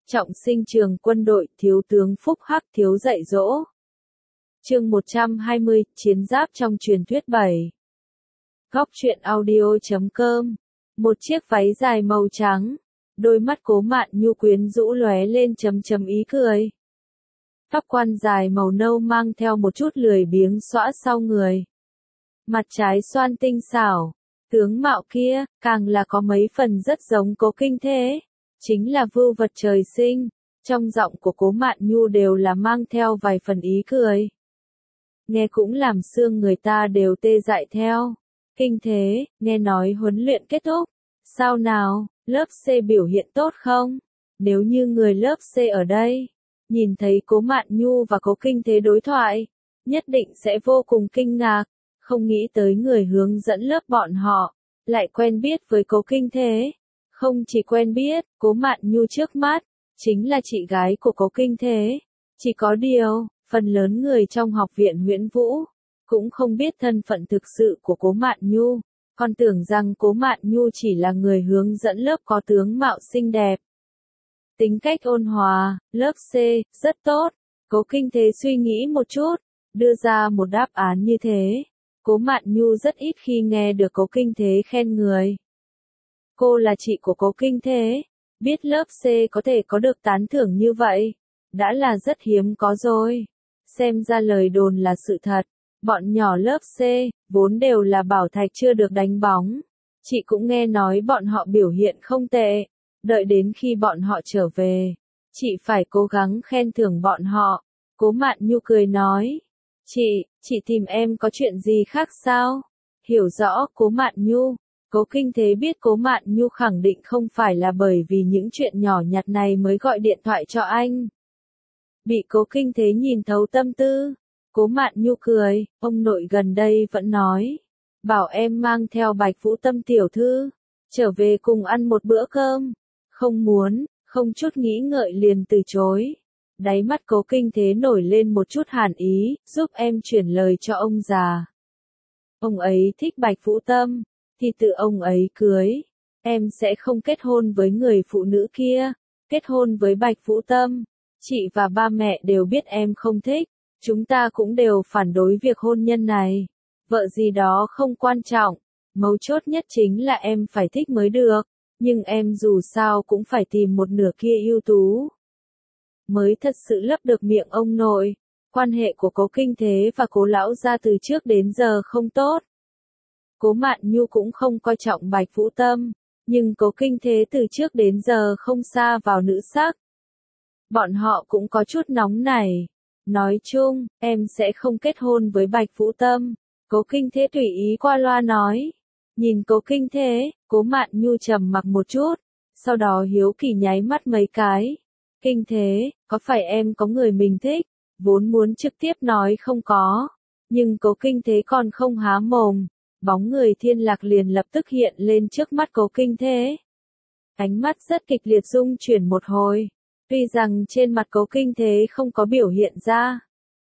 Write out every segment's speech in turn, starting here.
Trọng sinh trường quân đội, thiếu tướng Phúc Hắc thiếu dạy dỗ. Chương 120, Chiến giáp trong truyền thuyết 7. Góc truyện audio.com. Một chiếc váy dài màu trắng, đôi mắt Cố Mạn Nhu quyến rũ lóe lên chấm chấm ý cười. Tóc quan dài màu nâu mang theo một chút lười biếng xõa sau người. Mặt trái xoan tinh xảo, tướng mạo kia, càng là có mấy phần rất giống Cố Kinh Thế. Chính là vưu vật trời sinh, trong giọng của Cố Mạn Nhu đều là mang theo vài phần ý cười. Nghe cũng làm xương người ta đều tê dại theo. Kinh Thế, nghe nói huấn luyện kết thúc. Sao nào, lớp C biểu hiện tốt không? Nếu như người lớp C ở đây, nhìn thấy Cố Mạn Nhu và Cố Kinh Thế đối thoại, nhất định sẽ vô cùng kinh ngạc, không nghĩ tới người hướng dẫn lớp bọn họ, lại quen biết với Cố Kinh Thế. Không chỉ quen biết, Cố Mạn Nhu trước mắt, chính là chị gái của Cố Kinh Thế. Chỉ có điều, phần lớn người trong học viện Huyễn Vũ, cũng không biết thân phận thực sự của Cố Mạn Nhu, còn tưởng rằng Cố Mạn Nhu chỉ là người hướng dẫn lớp có tướng mạo xinh đẹp. Tính cách ôn hòa, lớp C, rất tốt. Cố Kinh Thế suy nghĩ một chút, đưa ra một đáp án như thế. Cố Mạn Nhu rất ít khi nghe được Cố Kinh Thế khen người. Cô là chị của Cố Kinh Thế, biết lớp C có thể có được tán thưởng như vậy, đã là rất hiếm có rồi. Xem ra lời đồn là sự thật, bọn nhỏ lớp C, vốn đều là bảo thạch chưa được đánh bóng. Chị cũng nghe nói bọn họ biểu hiện không tệ, đợi đến khi bọn họ trở về, chị phải cố gắng khen thưởng bọn họ. Cố Mạn Nhu cười nói, chị tìm em có chuyện gì khác sao? Hiểu rõ Cố Mạn Nhu. Cố Kinh Thế biết Cố Mạn Nhu khẳng định không phải là bởi vì những chuyện nhỏ nhặt này mới gọi điện thoại cho anh. Bị Cố Kinh Thế nhìn thấu tâm tư, Cố Mạn Nhu cười, ông nội gần đây vẫn nói, bảo em mang theo Bạch Vũ Tâm tiểu thư, trở về cùng ăn một bữa cơm. Không muốn, không chút nghĩ ngợi liền từ chối. Đáy mắt Cố Kinh Thế nổi lên một chút hàn ý, giúp em chuyển lời cho ông già. Ông ấy thích Bạch Vũ Tâm, thì tự ông ấy cưới. Em sẽ không kết hôn với người phụ nữ kia, kết hôn với Bạch Vũ Tâm. Chị và ba mẹ đều biết em không thích, chúng ta cũng đều phản đối việc hôn nhân này. Vợ gì đó không quan trọng, mấu chốt nhất chính là em phải thích mới được, nhưng em dù sao cũng phải tìm một nửa kia ưu tú. Mới thật sự lấp được miệng ông nội. Quan hệ của Cố Kinh Thế và Cố lão gia từ trước đến giờ không tốt. Cố Mạn Nhu cũng không coi trọng Bạch Vũ Tâm, nhưng Cố Kinh Thế từ trước đến giờ không xa vào nữ sắc. Bọn họ cũng có chút nóng nảy. Nói chung, em sẽ không kết hôn với Bạch Vũ Tâm. Cố Kinh Thế tùy ý qua loa nói. Nhìn Cố Kinh Thế, Cố Mạn Nhu trầm mặc một chút, sau đó hiếu kỳ nháy mắt mấy cái. Kinh Thế, có phải em có người mình thích? Vốn muốn trực tiếp nói không có, nhưng Cố Kinh Thế còn không há mồm. Bóng người Thiên Lạc liền lập tức hiện lên trước mắt Cố Kinh Thế. Ánh mắt rất kịch liệt rung chuyển một hồi. Tuy rằng trên mặt Cố Kinh Thế không có biểu hiện ra,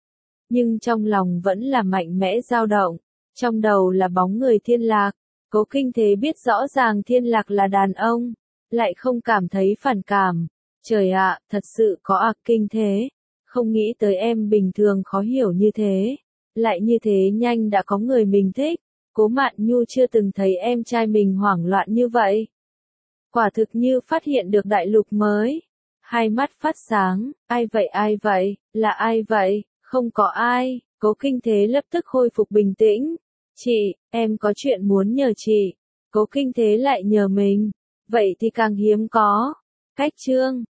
nhưng trong lòng vẫn là mạnh mẽ dao động. Trong đầu là bóng người Thiên Lạc. Cố Kinh Thế biết rõ ràng Thiên Lạc là đàn ông, lại không cảm thấy phản cảm. Trời ạ, thật sự có Kinh Thế. Không nghĩ tới em bình thường khó hiểu như thế, lại như thế nhanh đã có người mình thích. Cố Mạn Nhu chưa từng thấy em trai mình hoảng loạn như vậy. Quả thực như phát hiện được đại lục mới. Hai mắt phát sáng, ai vậy, là ai vậy? Không có ai. Cố Kinh Thế lập tức khôi phục bình tĩnh. Chị, em có chuyện muốn nhờ chị. Cố Kinh Thế lại nhờ mình. Vậy thì càng hiếm có. Cách chương.